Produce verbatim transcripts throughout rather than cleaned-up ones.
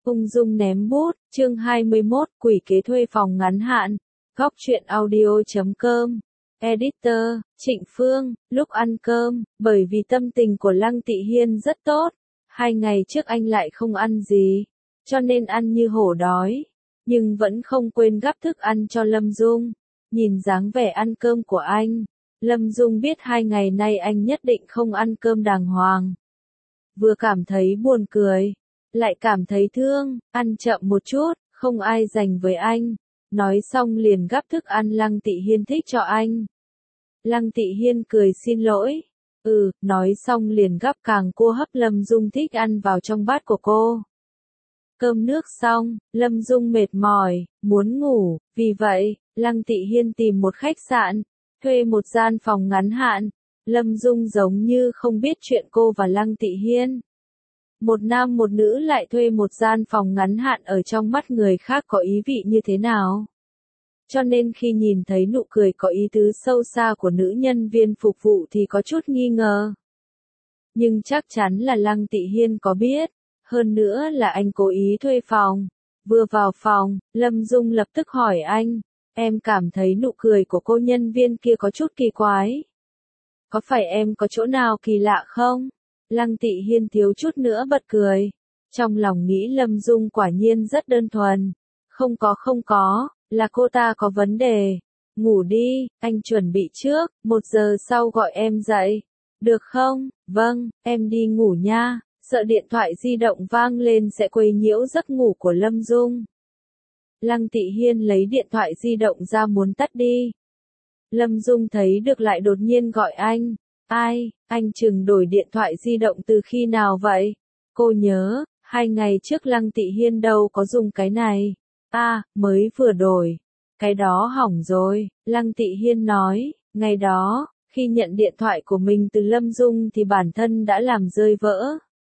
Ung dung ném bút, chương hai mươi mốt, quỷ kế thuê phòng ngắn hạn. Góc truyện audio chấm com. Editor, Trịnh Phương, lúc ăn cơm, bởi vì tâm tình của Lăng Tị Hiên rất tốt. Hai ngày trước anh lại không ăn gì, cho nên ăn như hổ đói. Nhưng vẫn không quên gắp thức ăn cho Lâm Dung. Nhìn dáng vẻ ăn cơm của anh, Lâm Dung biết hai ngày nay anh nhất định không ăn cơm đàng hoàng. Vừa cảm thấy buồn cười, lại cảm thấy thương, ăn chậm một chút, không ai dành với anh. Nói xong liền gắp thức ăn Lăng Tị Hiên thích cho anh. Lăng Tị Hiên cười xin lỗi. Ừ, nói xong liền gắp càng cua hấp Lâm Dung thích ăn vào trong bát của cô. Cơm nước xong, Lâm Dung mệt mỏi, muốn ngủ, vì vậy, Lăng Tị Hiên tìm một khách sạn, thuê một gian phòng ngắn hạn. Lâm Dung giống như không biết chuyện cô và Lăng Tị Hiên. Một nam một nữ lại thuê một gian phòng ngắn hạn ở trong mắt người khác có ý vị như thế nào. Cho nên khi nhìn thấy nụ cười có ý tứ sâu xa của nữ nhân viên phục vụ thì có chút nghi ngờ. Nhưng chắc chắn là Lăng Tị Hiên có biết, hơn nữa là anh cố ý thuê phòng. Vừa vào phòng, Lâm Dung lập tức hỏi anh, em cảm thấy nụ cười của cô nhân viên kia có chút kỳ quái. Có phải em có chỗ nào kỳ lạ không? Lăng Tị Hiên thiếu chút nữa bật cười. Trong lòng nghĩ Lâm Dung quả nhiên rất đơn thuần. Không có không có, là cô ta có vấn đề. Ngủ đi, anh chuẩn bị trước, một giờ sau gọi em dậy. Được không? Vâng, em đi ngủ nha. Sợ điện thoại di động vang lên sẽ quấy nhiễu giấc ngủ của Lâm Dung. Lăng Tị Hiên lấy điện thoại di động ra muốn tắt đi. Lâm Dung thấy được lại đột nhiên gọi anh. Ai, anh chừng đổi điện thoại di động từ khi nào vậy? Cô nhớ, hai ngày trước Lăng Tị Hiên đâu có dùng cái này. À, mới vừa đổi. Cái đó hỏng rồi, Lăng Tị Hiên nói, ngày đó, khi nhận điện thoại của mình từ Lâm Dung thì bản thân đã làm rơi vỡ.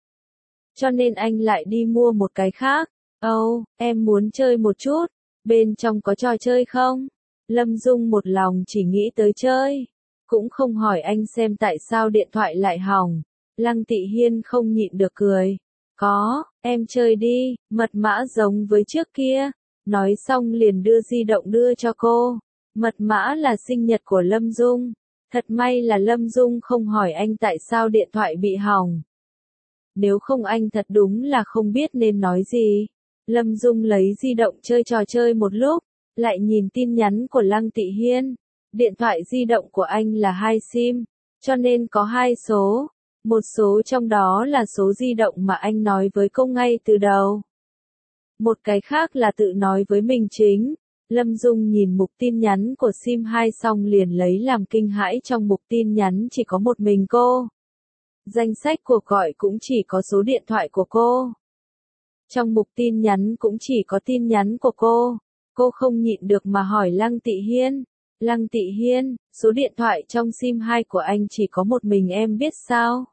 Cho nên anh lại đi mua một cái khác. Ồ, oh, em muốn chơi một chút, bên trong có trò chơi không? Lâm Dung một lòng chỉ nghĩ tới chơi. Cũng không hỏi anh xem tại sao điện thoại lại hỏng. Lăng Tị Hiên không nhịn được cười. Có, em chơi đi, mật mã giống với trước kia. Nói xong liền đưa di động đưa cho cô. Mật mã là sinh nhật của Lâm Dung. Thật may là Lâm Dung không hỏi anh tại sao điện thoại bị hỏng. Nếu không anh thật đúng là không biết nên nói gì. Lâm Dung lấy di động chơi trò chơi một lúc, lại nhìn tin nhắn của Lăng Tị Hiên. Điện thoại di động của anh là hai sim, cho nên có hai số. Một số trong đó là số di động mà anh nói với cô ngay từ đầu. Một cái khác là tự nói với mình chính. Lâm Dung nhìn mục tin nhắn của sim hai xong liền lấy làm kinh hãi, trong mục tin nhắn chỉ có một mình cô. Danh sách cuộc gọi cũng chỉ có số điện thoại của cô. Trong mục tin nhắn cũng chỉ có tin nhắn của cô. Cô không nhịn được mà hỏi Lăng Tị Hiên. Lăng Tị Hiên, số điện thoại trong sim hai của anh chỉ có một mình em biết sao?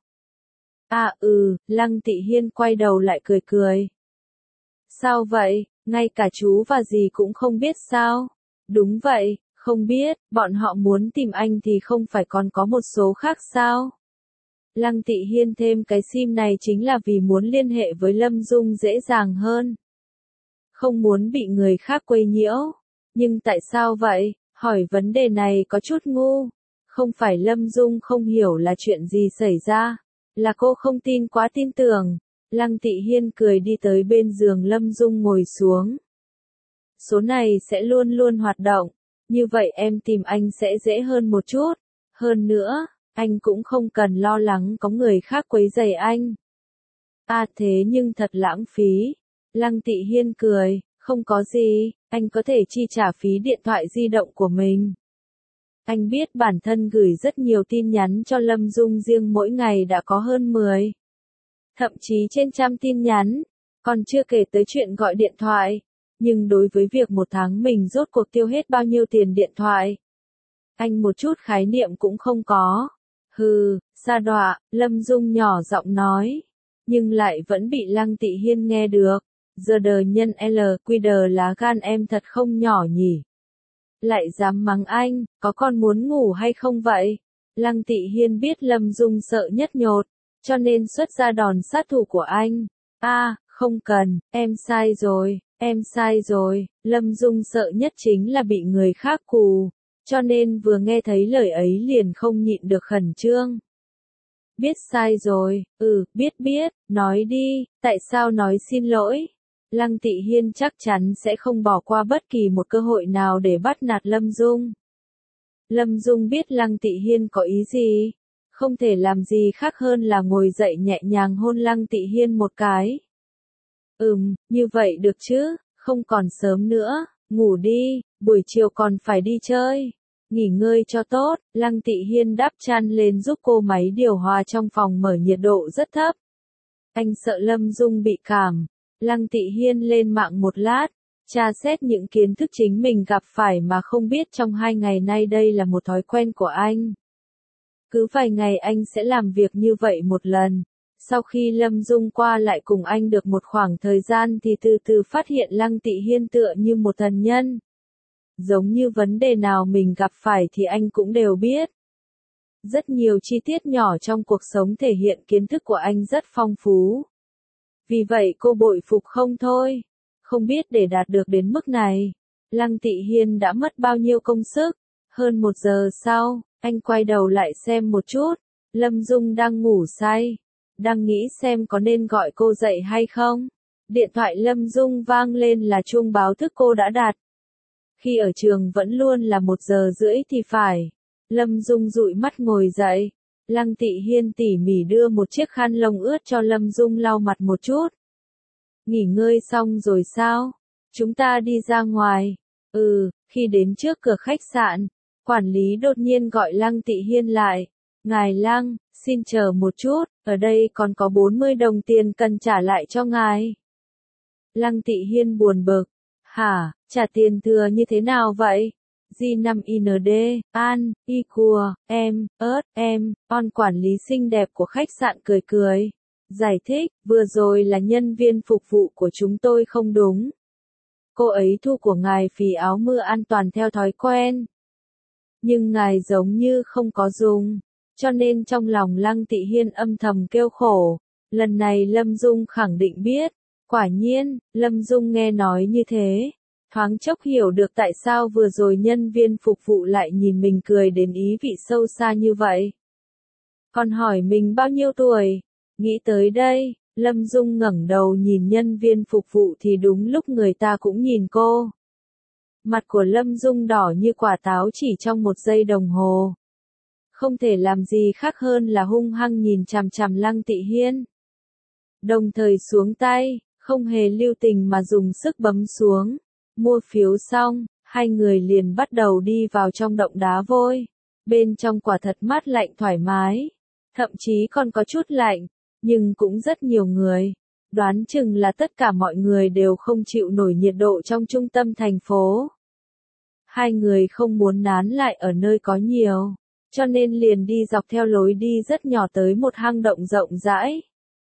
À ừ, Lăng Tị Hiên quay đầu lại cười cười. Sao vậy, ngay cả chú và dì cũng không biết sao? Đúng vậy, không biết, bọn họ muốn tìm anh thì không phải còn có một số khác sao? Lăng Tị Hiên thêm cái sim này chính là vì muốn liên hệ với Lâm Dung dễ dàng hơn. Không muốn bị người khác quấy nhiễu. Nhưng tại sao vậy? Hỏi vấn đề này có chút ngu. Không phải Lâm Dung không hiểu là chuyện gì xảy ra. Là cô không tin quá tin tưởng. Lăng Tị Hiên cười đi tới bên giường Lâm Dung ngồi xuống. Số này sẽ luôn luôn hoạt động. Như vậy em tìm anh sẽ dễ hơn một chút. Hơn nữa, anh cũng không cần lo lắng có người khác quấy rầy anh. À thế nhưng thật lãng phí. Lăng Tị Hiên cười, không có gì, anh có thể chi trả phí điện thoại di động của mình. Anh biết bản thân gửi rất nhiều tin nhắn cho Lâm Dung riêng mỗi ngày đã có hơn mười. Thậm chí trên trăm tin nhắn, còn chưa kể tới chuyện gọi điện thoại. Nhưng đối với việc một tháng mình rốt cuộc tiêu hết bao nhiêu tiền điện thoại, anh một chút khái niệm cũng không có. Hừ, sa đọa, Lâm Dung nhỏ giọng nói. Nhưng lại vẫn bị Lăng Tị Hiên nghe được. Giờ đờ nhân L, quy đờ lá gan em thật không nhỏ nhỉ. Lại dám mắng anh, có con muốn ngủ hay không vậy? Lăng Tị Hiên biết Lâm Dung sợ nhất nhột, cho nên xuất ra đòn sát thủ của anh. A, à, Không cần, em sai rồi, em sai rồi, Lâm Dung sợ nhất chính là bị người khác cù, cho nên vừa nghe thấy lời ấy liền không nhịn được khẩn trương. Biết sai rồi, ừ, biết biết, nói đi, tại sao nói xin lỗi? Lăng Tị Hiên chắc chắn sẽ không bỏ qua bất kỳ một cơ hội nào để bắt nạt Lâm Dung. Lâm Dung biết Lăng Tị Hiên có ý gì, không thể làm gì khác hơn là ngồi dậy nhẹ nhàng hôn Lăng Tị Hiên một cái. Ừm, như vậy được chứ, không còn sớm nữa, ngủ đi, buổi chiều còn phải đi chơi. Nghỉ ngơi cho tốt, Lăng Tị Hiên đắp chăn lên giúp cô máy điều hòa trong phòng mở nhiệt độ rất thấp. Anh sợ Lâm Dung bị cảm. Lăng Tị Hiên lên mạng một lát, tra xét những kiến thức chính mình gặp phải mà không biết trong hai ngày nay đây là một thói quen của anh. Cứ vài ngày anh sẽ làm việc như vậy một lần. Sau khi Lâm Dung qua lại cùng anh được một khoảng thời gian thì từ từ phát hiện Lăng Tị Hiên tựa như một thần nhân. Giống như vấn đề nào mình gặp phải thì anh cũng đều biết. Rất nhiều chi tiết nhỏ trong cuộc sống thể hiện kiến thức của anh rất phong phú. Vì vậy cô bội phục không thôi. Không biết để đạt được đến mức này, Lăng Tị Hiên đã mất bao nhiêu công sức. Hơn một giờ sau, anh quay đầu lại xem một chút. Lâm Dung đang ngủ say. Đang nghĩ xem có nên gọi cô dậy hay không. Điện thoại Lâm Dung vang lên là chuông báo thức cô đã đặt. Khi ở trường vẫn luôn là một giờ rưỡi thì phải. Lâm Dung dụi mắt ngồi dậy. Lăng Tị Hiên tỉ mỉ đưa một chiếc khăn lông ướt cho Lâm Dung lau mặt một chút. Nghỉ ngơi xong rồi sao? Chúng ta đi ra ngoài. Ừ, khi đến trước cửa khách sạn, quản lý đột nhiên gọi Lăng Tị Hiên lại. Ngài Lăng, xin chờ một chút, ở đây còn có bốn mươi đồng tiền cần trả lại cho ngài. Lăng Tị Hiên buồn bực. Hả, trả tiền thừa như thế nào vậy? G năm I N D, An, Y Cua, em, ớt, em, on quản lý xinh đẹp của khách sạn cười cười. Giải thích, vừa rồi là nhân viên phục vụ của chúng tôi không đúng. Cô ấy thu của ngài phí áo mưa an toàn theo thói quen. Nhưng ngài giống như không có dùng. Cho nên trong lòng Lăng Tị Hiên âm thầm kêu khổ. Lần này Lâm Dung khẳng định biết. Quả nhiên, Lâm Dung nghe nói như thế. Thoáng chốc hiểu được tại sao vừa rồi nhân viên phục vụ lại nhìn mình cười đến ý vị sâu xa như vậy. Còn hỏi mình bao nhiêu tuổi? Nghĩ tới đây, Lâm Dung ngẩng đầu nhìn nhân viên phục vụ thì đúng lúc người ta cũng nhìn cô. Mặt của Lâm Dung đỏ như quả táo chỉ trong một giây đồng hồ. Không thể làm gì khác hơn là hung hăng nhìn chằm chằm Lăng Tị Hiên. Đồng thời xuống tay, không hề lưu tình mà dùng sức bấm xuống. Mua phiếu xong, hai người liền bắt đầu đi vào trong động đá vôi. Bên trong quả thật mát lạnh thoải mái. Thậm chí còn có chút lạnh, nhưng cũng rất nhiều người. Đoán chừng là tất cả mọi người đều không chịu nổi nhiệt độ trong trung tâm thành phố. Hai người không muốn nán lại ở nơi có nhiều, cho nên liền đi dọc theo lối đi rất nhỏ tới một hang động rộng rãi.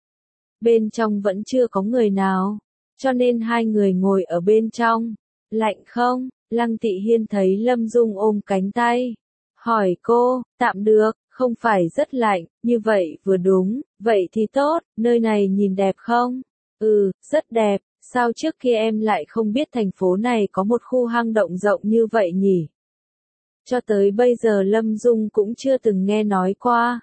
Bên trong vẫn chưa có người nào, cho nên hai người ngồi ở bên trong. Lạnh không? Lăng Tị Hiên thấy Lâm Dung ôm cánh tay. Hỏi cô, tạm được, không phải rất lạnh, như vậy vừa đúng, vậy thì tốt, nơi này nhìn đẹp không? Ừ, rất đẹp, sao trước kia em lại không biết thành phố này có một khu hang động rộng như vậy nhỉ? Cho tới bây giờ Lâm Dung cũng chưa từng nghe nói qua.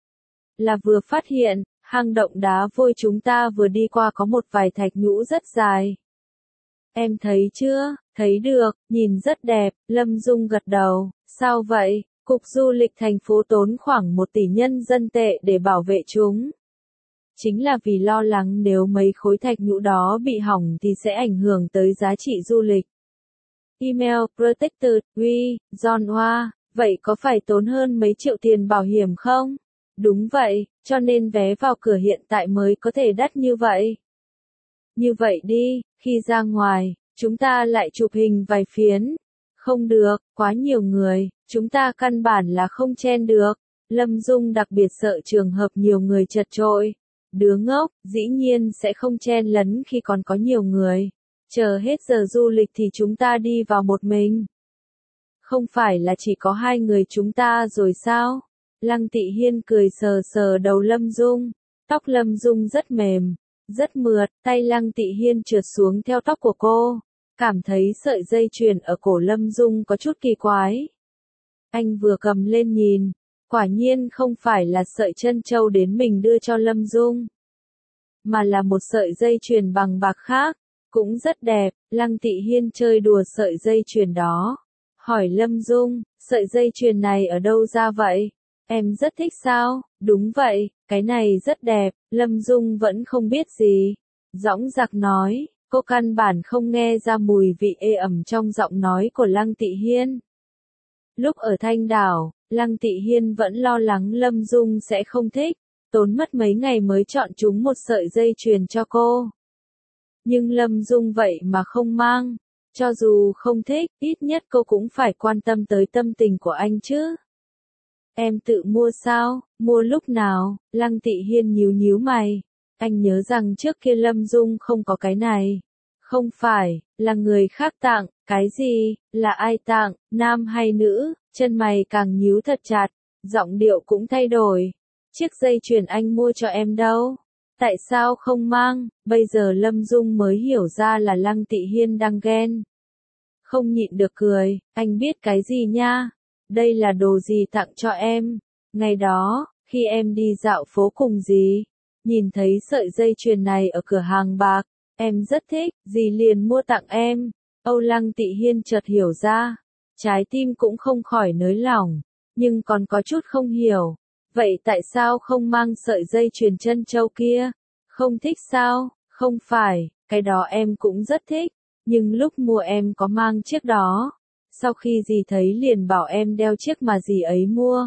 Là vừa phát hiện, hang động đá vôi chúng ta vừa đi qua có một vài thạch nhũ rất dài. Em thấy chưa? Thấy được, nhìn rất đẹp, Lâm Dung gật đầu. Sao vậy? Cục du lịch thành phố tốn khoảng một tỷ nhân dân tệ để bảo vệ chúng. Chính là vì lo lắng nếu mấy khối thạch nhũ đó bị hỏng thì sẽ ảnh hưởng tới giá trị du lịch. Email Protected, We, John Hoa, vậy có phải tốn hơn mấy triệu tiền bảo hiểm không? Đúng vậy, cho nên vé vào cửa hiện tại mới có thể đắt như vậy. Như vậy đi, khi ra ngoài, chúng ta lại chụp hình vài phiến. Không được, quá nhiều người, chúng ta căn bản là không chen được. Lâm Dung đặc biệt sợ trường hợp nhiều người chật chội. Đứa ngốc, dĩ nhiên sẽ không chen lấn khi còn có nhiều người. Chờ hết giờ du lịch thì chúng ta đi vào một mình. Không phải là chỉ có hai người chúng ta rồi sao? Lăng Tị Hiên cười sờ sờ đầu Lâm Dung. Tóc Lâm Dung rất mềm, Rất mượt, tay Lăng Tị Hiên trượt xuống theo tóc của cô. Cảm thấy sợi dây chuyền ở cổ Lâm Dung có chút kỳ quái. Anh vừa cầm lên nhìn, quả nhiên không phải là sợi trân châu đến mình đưa cho Lâm Dung, mà là một sợi dây chuyền bằng bạc khác, cũng rất đẹp. Lăng Tị Hiên chơi đùa sợi dây chuyền đó, hỏi Lâm Dung, sợi dây chuyền này ở đâu ra vậy? Em rất thích sao? Đúng vậy, cái này rất đẹp. Lâm Dung vẫn không biết gì. Dõng dạc nói, cô căn bản không nghe ra mùi vị ê ẩm trong giọng nói của Lăng Tị Hiên. Lúc ở Thanh Đảo, Lăng Tị Hiên vẫn lo lắng Lâm Dung sẽ không thích, tốn mất mấy ngày mới chọn chúng một sợi dây chuyền cho cô. Nhưng Lâm Dung vậy mà không mang, cho dù không thích, ít nhất cô cũng phải quan tâm tới tâm tình của anh chứ. Em tự mua sao? Mua lúc nào? Lăng Tị Hiên nhíu nhíu mày. Anh nhớ rằng trước kia Lâm Dung không có cái này. Không phải, là người khác tặng. Cái gì? Là ai tặng? Nam hay nữ? Chân mày càng nhíu thật chặt, giọng điệu cũng thay đổi. Chiếc dây chuyền anh mua cho em đâu? Tại sao không mang? Bây giờ Lâm Dung mới hiểu ra là Lăng Tị Hiên đang ghen. Không nhịn được cười, anh biết cái gì nha? Đây là đồ gì tặng cho em? Ngày đó, khi em đi dạo phố cùng dì, nhìn thấy sợi dây chuyền này ở cửa hàng bạc, em rất thích, dì liền mua tặng em. Âu Lăng Tị Hiên chợt hiểu ra, trái tim cũng không khỏi nới lỏng, nhưng còn có chút không hiểu. Vậy tại sao không mang sợi dây chuyền trân châu kia? Không thích sao? Không phải, cái đó em cũng rất thích, nhưng lúc mua em có mang chiếc đó. Sau khi dì thấy liền bảo em đeo chiếc mà dì ấy mua.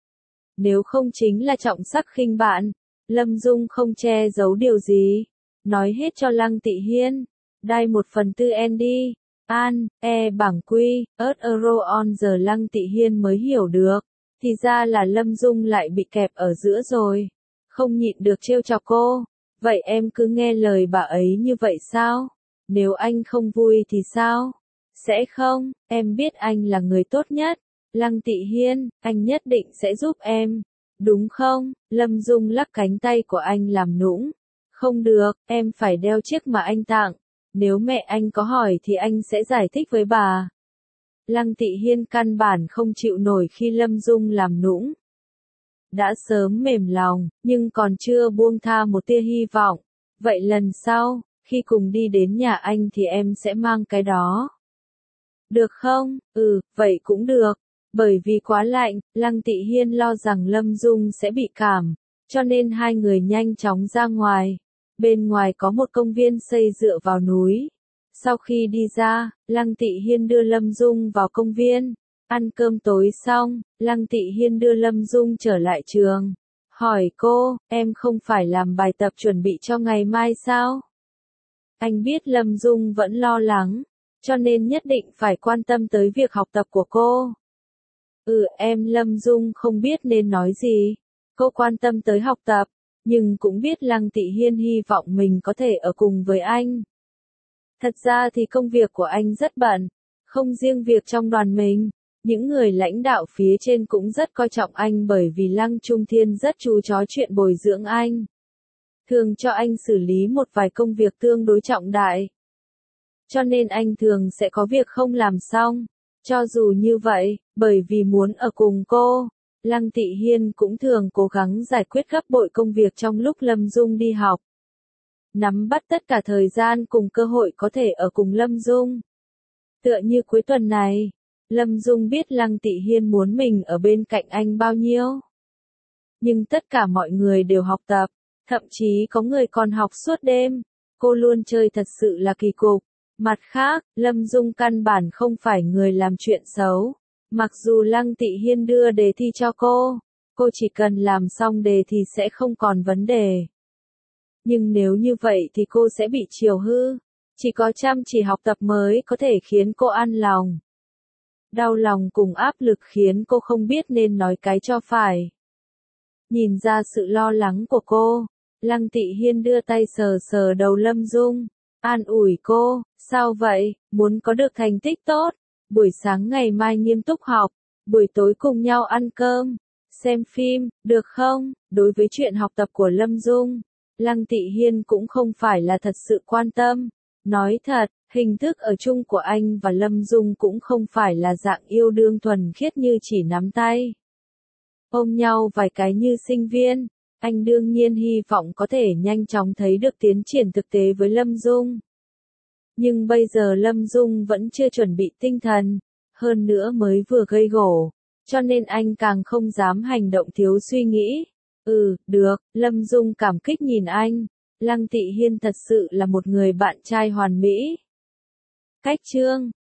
Nếu không chính là trọng sắc khinh bạn. Lâm Dung không che giấu điều gì, nói hết cho Lăng Tị Hiên. Đai một phần tư en đi. An, e bảng quy, ớt euro on giờ Lăng Tị Hiên mới hiểu được. Thì ra là Lâm Dung lại bị kẹp ở giữa rồi. Không nhịn được trêu chọc cô. Vậy em cứ nghe lời bà ấy như vậy sao? Nếu anh không vui thì sao? Sẽ không, em biết anh là người tốt nhất. Lăng Tị Hiên, anh nhất định sẽ giúp em. Đúng không? Lâm Dung lắc cánh tay của anh làm nũng. Không được, em phải đeo chiếc mà anh tặng. Nếu mẹ anh có hỏi thì anh sẽ giải thích với bà. Lăng Tị Hiên căn bản không chịu nổi khi Lâm Dung làm nũng. Đã sớm mềm lòng, nhưng còn chưa buông tha một tia hy vọng. Vậy lần sau, khi cùng đi đến nhà anh thì em sẽ mang cái đó. Được không? Ừ, vậy cũng được. Bởi vì quá lạnh, Lăng Tị Hiên lo rằng Lâm Dung sẽ bị cảm, cho nên hai người nhanh chóng ra ngoài. Bên ngoài có một công viên xây dựa vào núi. Sau khi đi ra, Lăng Tị Hiên đưa Lâm Dung vào công viên. Ăn cơm tối xong, Lăng Tị Hiên đưa Lâm Dung trở lại trường. Hỏi cô, em không phải làm bài tập chuẩn bị cho ngày mai sao? Anh biết Lâm Dung vẫn lo lắng, cho nên nhất định phải quan tâm tới việc học tập của cô. Ừ, em Lâm Dung không biết nên nói gì. Cô quan tâm tới học tập, nhưng cũng biết Lăng Tị Hiên hy vọng mình có thể ở cùng với anh. Thật ra thì công việc của anh rất bận, không riêng việc trong đoàn mình, những người lãnh đạo phía trên cũng rất coi trọng anh bởi vì Lăng Trung Thiên rất chú chó chuyện bồi dưỡng anh. Thường cho anh xử lý một vài công việc tương đối trọng đại. Cho nên anh thường sẽ có việc không làm xong. Cho dù như vậy, bởi vì muốn ở cùng cô, Lăng Tị Hiên cũng thường cố gắng giải quyết gấp bội công việc trong lúc Lâm Dung đi học. Nắm bắt tất cả thời gian cùng cơ hội có thể ở cùng Lâm Dung. Tựa như cuối tuần này, Lâm Dung biết Lăng Tị Hiên muốn mình ở bên cạnh anh bao nhiêu. Nhưng tất cả mọi người đều học tập, thậm chí có người còn học suốt đêm. Cô luôn chơi thật sự là kỳ cục. Mặt khác, Lâm Dung căn bản không phải người làm chuyện xấu. Mặc dù Lăng Tị Hiên đưa đề thi cho cô, cô chỉ cần làm xong đề thì sẽ không còn vấn đề. Nhưng nếu như vậy thì cô sẽ bị chiều hư. Chỉ có chăm chỉ học tập mới có thể khiến cô an lòng. Đau lòng cùng áp lực khiến cô không biết nên nói cái cho phải. Nhìn ra sự lo lắng của cô, Lăng Tị Hiên đưa tay sờ sờ đầu Lâm Dung, an ủi cô, sao vậy, muốn có được thành tích tốt, buổi sáng ngày mai nghiêm túc học, buổi tối cùng nhau ăn cơm, xem phim, được không? Đối với chuyện học tập của Lâm Dung, Lăng Tị Hiên cũng không phải là thật sự quan tâm. Nói thật, hình thức ở chung của anh và Lâm Dung cũng không phải là dạng yêu đương thuần khiết như chỉ nắm tay ôm nhau vài cái như sinh viên. Anh đương nhiên hy vọng có thể nhanh chóng thấy được tiến triển thực tế với Lâm Dung. Nhưng bây giờ Lâm Dung vẫn chưa chuẩn bị tinh thần, hơn nữa mới vừa gây gổ, cho nên anh càng không dám hành động thiếu suy nghĩ. Ừ, được, Lâm Dung cảm kích nhìn anh. Lăng Tị Hiên thật sự là một người bạn trai hoàn mỹ. Cách chương